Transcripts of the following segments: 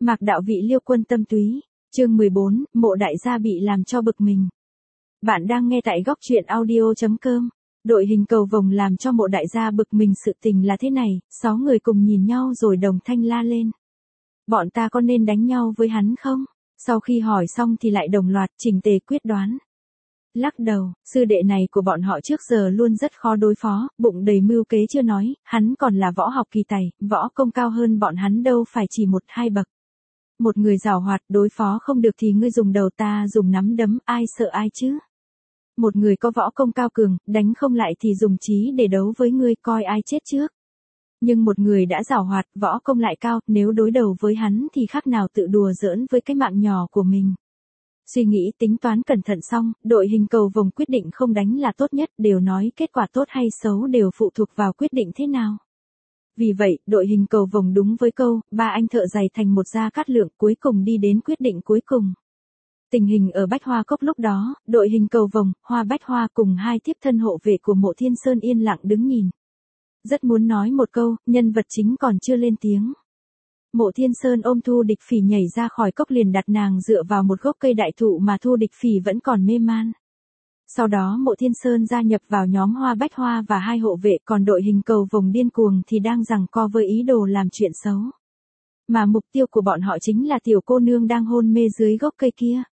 Mạc đạo vị Liêu Quân tâm túy, chương 14, mộ đại gia bị làm cho bực mình. Bạn đang nghe tại góc truyện audio.com. Đội hình cầu vồng làm cho mộ đại gia bực mình, sự tình là thế này, 6 người cùng nhìn nhau rồi đồng thanh la lên. Bọn ta có nên đánh nhau với hắn không? Sau khi hỏi xong thì lại đồng loạt chỉnh tề quyết đoán. Lắc đầu, sư đệ này của bọn họ trước giờ luôn rất khó đối phó, bụng đầy mưu kế chưa nói, hắn còn là võ học kỳ tài, võ công cao hơn bọn hắn đâu phải chỉ 1-2 bậc. Một người giàu hoạt đối phó không được thì ngươi dùng đầu, ta dùng nắm đấm, ai sợ ai chứ? Một người có võ công cao cường, đánh không lại thì dùng trí để đấu với ngươi, coi ai chết trước. Nhưng một người đã giàu hoạt, võ công lại cao, nếu đối đầu với hắn thì khác nào tự đùa giỡn với cái mạng nhỏ của mình. Suy nghĩ tính toán cẩn thận xong, đội hình cầu vồng quyết định không đánh là tốt nhất, đều nói kết quả tốt hay xấu đều phụ thuộc vào quyết định thế nào. Vì vậy, đội hình cầu vồng đúng với câu, ba anh thợ giày thành một gia cát lượng, cuối cùng đi đến quyết định cuối cùng. Tình hình ở Bách Hoa Cốc lúc đó, đội hình cầu vồng, Hoa Bách Hoa cùng 2 thiếp thân hộ vệ của Mộ Thiên Sơn yên lặng đứng nhìn. Rất muốn nói một câu, nhân vật chính còn chưa lên tiếng. Mộ Thiên Sơn ôm Thu Địch Phỉ nhảy ra khỏi cốc, liền đặt nàng dựa vào một gốc cây đại thụ mà Thu Địch Phỉ vẫn còn mê man. Sau đó Mộ Thiên Sơn gia nhập vào nhóm Hoa Bách Hoa và 2 hộ vệ, còn đội hình cầu vồng điên cuồng thì đang giằng co với ý đồ làm chuyện xấu. Mà mục tiêu của bọn họ chính là tiểu cô nương đang hôn mê dưới gốc cây kia.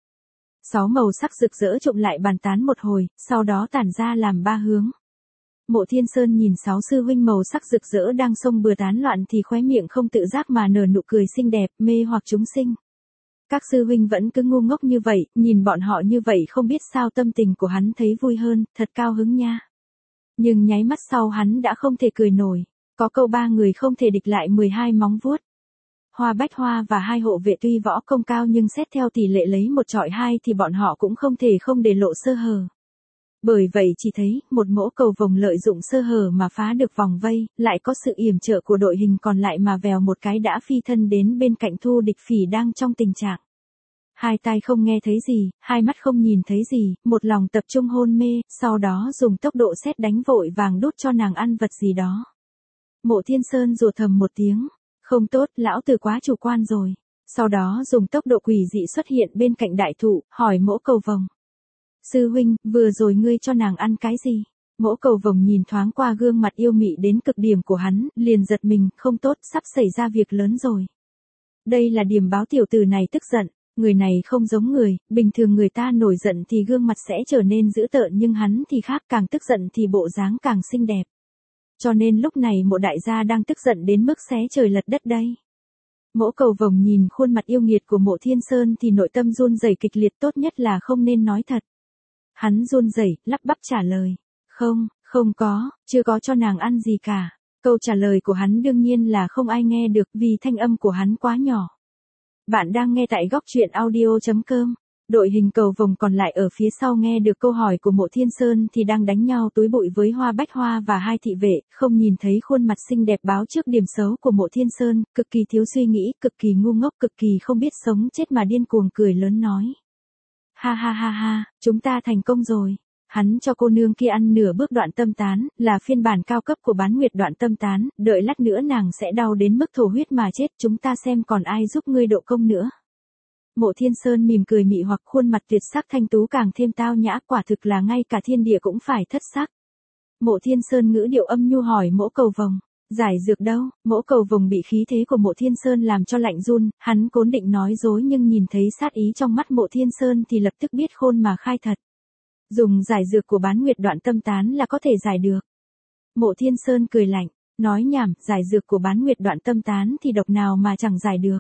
6 màu sắc rực rỡ trộn lại bàn tán một hồi, sau đó tản ra làm 3 hướng. Mộ Thiên Sơn nhìn 6 sư huynh màu sắc rực rỡ đang xông bừa tán loạn thì khóe miệng không tự giác mà nở nụ cười xinh đẹp, mê hoặc chúng sinh. Các sư huynh vẫn cứ ngu ngốc như vậy, nhìn bọn họ như vậy không biết sao tâm tình của hắn thấy vui hơn, thật cao hứng nha. Nhưng nháy mắt sau hắn đã không thể cười nổi, có câu 3 người không thể địch lại 12 móng vuốt. Hoa Bách Hoa và 2 hộ vệ tuy võ công cao nhưng xét theo tỷ lệ lấy 1 chọi 2 thì bọn họ cũng không thể không để lộ sơ hở. Bởi vậy chỉ thấy, một mỗ cầu vồng lợi dụng sơ hở mà phá được vòng vây, lại có sự yểm trợ của đội hình còn lại mà vèo một cái đã phi thân đến bên cạnh Thu Địch Phỉ đang trong tình trạng 2 tai không nghe thấy gì, 2 mắt không nhìn thấy gì, một lòng tập trung hôn mê, sau đó dùng tốc độ sét đánh vội vàng đút cho nàng ăn vật gì đó. Mộ Thiên Sơn rủa thầm một tiếng, không tốt, lão tử quá chủ quan rồi. Sau đó dùng tốc độ quỷ dị xuất hiện bên cạnh đại thụ, hỏi mỗ cầu vồng. Sư huynh, vừa rồi ngươi cho nàng ăn cái gì? Mỗ cầu vồng nhìn thoáng qua gương mặt yêu mị đến cực điểm của hắn, liền giật mình, không tốt, sắp xảy ra việc lớn rồi. Đây là điểm báo tiểu tử này tức giận, người này không giống người, bình thường người ta nổi giận thì gương mặt sẽ trở nên dữ tợn nhưng hắn thì khác, càng tức giận thì bộ dáng càng xinh đẹp. Cho nên lúc này mộ đại gia đang tức giận đến mức xé trời lật đất đây. Mỗ cầu vồng nhìn khuôn mặt yêu nghiệt của Mộ Thiên Sơn thì nội tâm run rẩy kịch liệt, tốt nhất là không nên nói thật. Hắn run rẩy, lắp bắp trả lời. Không có, chưa có cho nàng ăn gì cả. Câu trả lời của hắn đương nhiên là không ai nghe được vì thanh âm của hắn quá nhỏ. Bạn đang nghe tại góc truyện audio.com. Đội hình cầu vồng còn lại ở phía sau nghe được câu hỏi của Mộ Thiên Sơn thì đang đánh nhau túi bụi với Hoa Bách Hoa và 2 thị vệ, không nhìn thấy khuôn mặt xinh đẹp báo trước điểm xấu của Mộ Thiên Sơn, cực kỳ thiếu suy nghĩ, cực kỳ ngu ngốc, cực kỳ không biết sống chết mà điên cuồng cười lớn nói. Ha ha ha ha, chúng ta thành công rồi. Hắn cho cô nương kia ăn nửa bước đoạn tâm tán, là phiên bản cao cấp của bán nguyệt đoạn tâm tán, đợi lát nữa nàng sẽ đau đến mức thổ huyết mà chết, chúng ta xem còn ai giúp ngươi độ công nữa. Mộ Thiên Sơn mỉm cười mị hoặc, khuôn mặt tuyệt sắc thanh tú càng thêm tao nhã, quả thực là ngay cả thiên địa cũng phải thất sắc. Mộ Thiên Sơn ngữ điệu âm nhu hỏi mỗ cầu vồng, giải dược đâu? Mỗ cầu vồng bị khí thế của Mộ Thiên Sơn làm cho lạnh run, hắn vốn định nói dối nhưng nhìn thấy sát ý trong mắt Mộ Thiên Sơn thì lập tức biết khôn mà khai thật. Dùng giải dược của bán nguyệt đoạn tâm tán là có thể giải được. Mộ Thiên Sơn cười lạnh, nói nhảm, giải dược của bán nguyệt đoạn tâm tán thì độc nào mà chẳng giải được.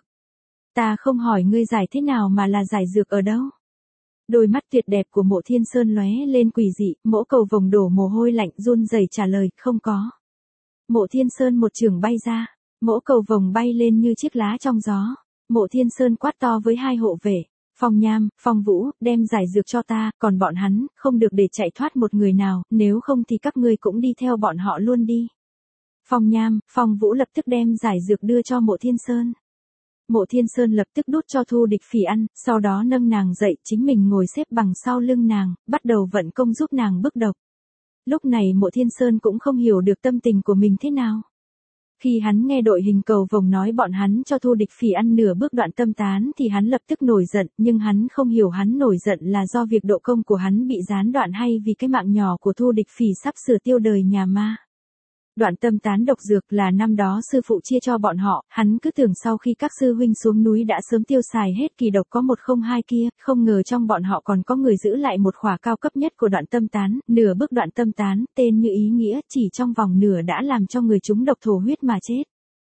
Ta không hỏi ngươi giải thế nào mà là giải dược ở đâu. Đôi mắt tuyệt đẹp của Mộ Thiên Sơn lóe lên quỷ dị, mỗ cầu vồng đổ mồ hôi lạnh run rẩy trả lời, không có. Mộ Thiên Sơn một chưởng bay ra, mỗ cầu vồng bay lên như chiếc lá trong gió. Mộ Thiên Sơn quát to với 2 hộ vệ, Phong Nham, Phong Vũ, đem giải dược cho ta, còn bọn hắn, không được để chạy thoát một người nào, nếu không thì các ngươi cũng đi theo bọn họ luôn đi. Phong Nham, Phong Vũ lập tức đem giải dược đưa cho Mộ Thiên Sơn. Mộ Thiên Sơn lập tức đút cho Thu Địch Phỉ ăn, sau đó nâng nàng dậy, chính mình ngồi xếp bằng sau lưng nàng, bắt đầu vận công giúp nàng bức độc. Lúc này Mộ Thiên Sơn cũng không hiểu được tâm tình của mình thế nào. Khi hắn nghe đội hình cầu vồng nói bọn hắn cho Thu Địch Phỉ ăn nửa bước Đoạn Tâm Tán thì hắn lập tức nổi giận, nhưng hắn không hiểu hắn nổi giận là do việc độ công của hắn bị gián đoạn hay vì cái mạng nhỏ của Thu Địch Phỉ sắp sửa tiêu đời nhà ma. Đoạn Tâm Tán độc dược là năm đó sư phụ chia cho bọn họ, hắn cứ tưởng sau khi các sư huynh xuống núi đã sớm tiêu xài hết kỳ độc có 102 kia, không ngờ trong bọn họ còn có người giữ lại một khỏa cao cấp nhất của Đoạn Tâm Tán, nửa bước Đoạn Tâm Tán, tên như ý nghĩa, chỉ trong vòng nửa đã làm cho người chúng độc thổ huyết mà chết.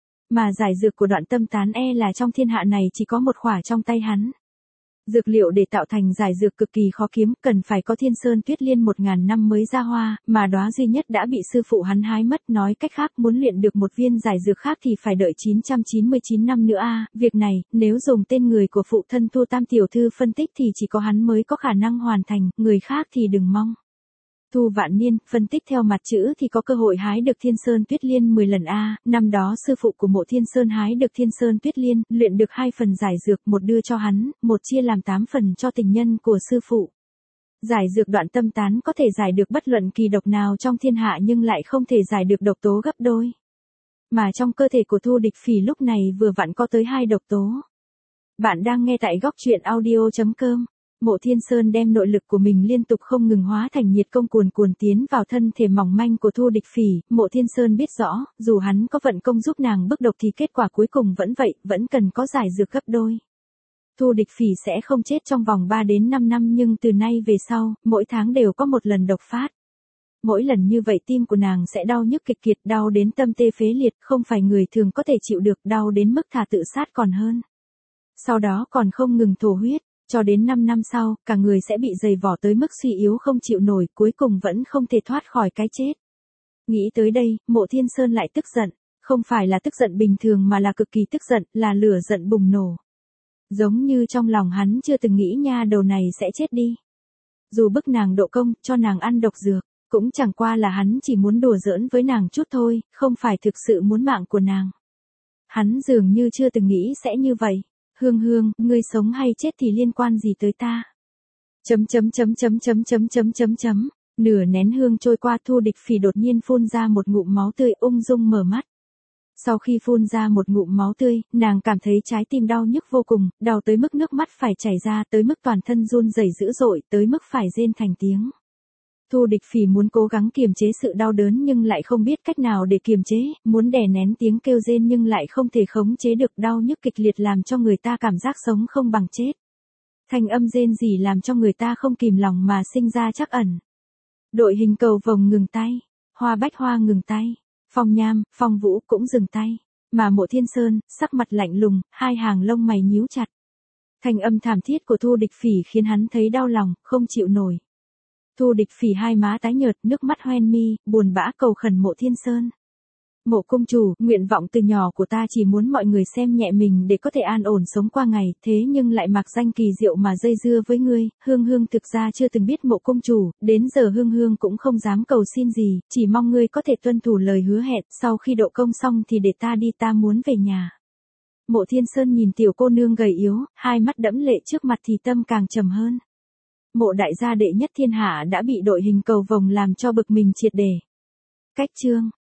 Mà giải dược của Đoạn Tâm Tán là trong thiên hạ này chỉ có một khỏa trong tay hắn. Dược liệu để tạo thành giải dược cực kỳ khó kiếm, cần phải có Thiên Sơn Tuyết Liên 1000 năm mới ra hoa, mà đóa duy nhất đã bị sư phụ hắn hái mất, nói cách khác muốn luyện được một viên giải dược khác thì phải đợi 999 năm nữa việc này, nếu dùng tên người của phụ thân Thu Tam tiểu thư phân tích thì chỉ có hắn mới có khả năng hoàn thành, người khác thì đừng mong. Thu Vạn Niên, phân tích theo mặt chữ thì có cơ hội hái được Thiên Sơn Tuyết Liên 10 lần năm đó sư phụ của Mộ Thiên Sơn hái được Thiên Sơn Tuyết Liên, luyện được 2 phần giải dược, một đưa cho hắn, một chia làm 8 phần cho tình nhân của sư phụ. Giải dược Đoạn Tâm Tán có thể giải được bất luận kỳ độc nào trong thiên hạ nhưng lại không thể giải được độc tố gấp đôi. Mà trong cơ thể của Thu Địch Phỉ lúc này vừa vặn có tới 2 độc tố. Bạn đang nghe tại góc truyện audio.com. Mộ Thiên Sơn đem nội lực của mình liên tục không ngừng hóa thành nhiệt công cuồn cuồn tiến vào thân thể mỏng manh của Thu Địch Phỉ, Mộ Thiên Sơn biết rõ, dù hắn có vận công giúp nàng bức độc thì kết quả cuối cùng vẫn vậy, vẫn cần có giải dược gấp đôi. Thu Địch Phỉ sẽ không chết trong vòng 3 đến 5 năm nhưng từ nay về sau, mỗi tháng đều có một lần độc phát. Mỗi lần như vậy tim của nàng sẽ đau nhức kịch kiệt, đau đến tâm tê phế liệt, không phải người thường có thể chịu được, đau đến mức thà tự sát còn hơn. Sau đó còn không ngừng thổ huyết. Cho đến 5 năm sau, cả người sẽ bị dày vỏ tới mức suy yếu không chịu nổi, cuối cùng vẫn không thể thoát khỏi cái chết. Nghĩ tới đây, Mộ Thiên Sơn lại tức giận, không phải là tức giận bình thường mà là cực kỳ tức giận, là lửa giận bùng nổ. Giống như trong lòng hắn chưa từng nghĩ nha đầu này sẽ chết đi. Dù bức nàng độ công, cho nàng ăn độc dược, cũng chẳng qua là hắn chỉ muốn đùa giỡn với nàng chút thôi, không phải thực sự muốn mạng của nàng. Hắn dường như chưa từng nghĩ sẽ như vậy. Hương Hương, ngươi sống hay chết thì liên quan gì tới ta? Nửa nén hương trôi qua Thu Địch Phỉ đột nhiên phun ra một ngụm máu tươi, ung dung mở mắt. Sau khi phun ra một ngụm máu tươi, nàng cảm thấy trái tim đau nhức vô cùng, đau tới mức nước mắt phải chảy ra, tới mức toàn thân run rẩy dữ dội, tới mức phải rên thành tiếng. Thu Địch Phỉ muốn cố gắng kiềm chế sự đau đớn nhưng lại không biết cách nào để kiềm chế, muốn đè nén tiếng kêu rên nhưng lại không thể khống chế được, đau nhức kịch liệt làm cho người ta cảm giác sống không bằng chết. Thanh âm rên rỉ làm cho người ta không kìm lòng mà sinh ra trắc ẩn. Đội hình cầu vồng ngừng tay, Hoa Bách Hoa ngừng tay, Phong Nham, Phong Vũ cũng dừng tay, mà Mộ Thiên Sơn, sắc mặt lạnh lùng, hai hàng lông mày nhíu chặt. Thanh âm thảm thiết của Thu Địch Phỉ khiến hắn thấy đau lòng, không chịu nổi. Thu Địch Phỉ hai má tái nhợt, nước mắt hoen mi, buồn bã cầu khẩn Mộ Thiên Sơn. Mộ công chủ, nguyện vọng từ nhỏ của ta chỉ muốn mọi người xem nhẹ mình để có thể an ổn sống qua ngày, thế nhưng lại mặc danh kỳ diệu mà dây dưa với ngươi. Hương Hương thực ra chưa từng biết Mộ công chủ, đến giờ Hương Hương cũng không dám cầu xin gì, chỉ mong ngươi có thể tuân thủ lời hứa hẹn, sau khi độ công xong thì để ta đi, ta muốn về nhà. Mộ Thiên Sơn nhìn tiểu cô nương gầy yếu, hai mắt đẫm lệ trước mặt thì tâm càng trầm hơn. Mộ đại gia đệ nhất thiên hạ đã bị đội hình cầu vồng làm cho bực mình triệt để. Cách chương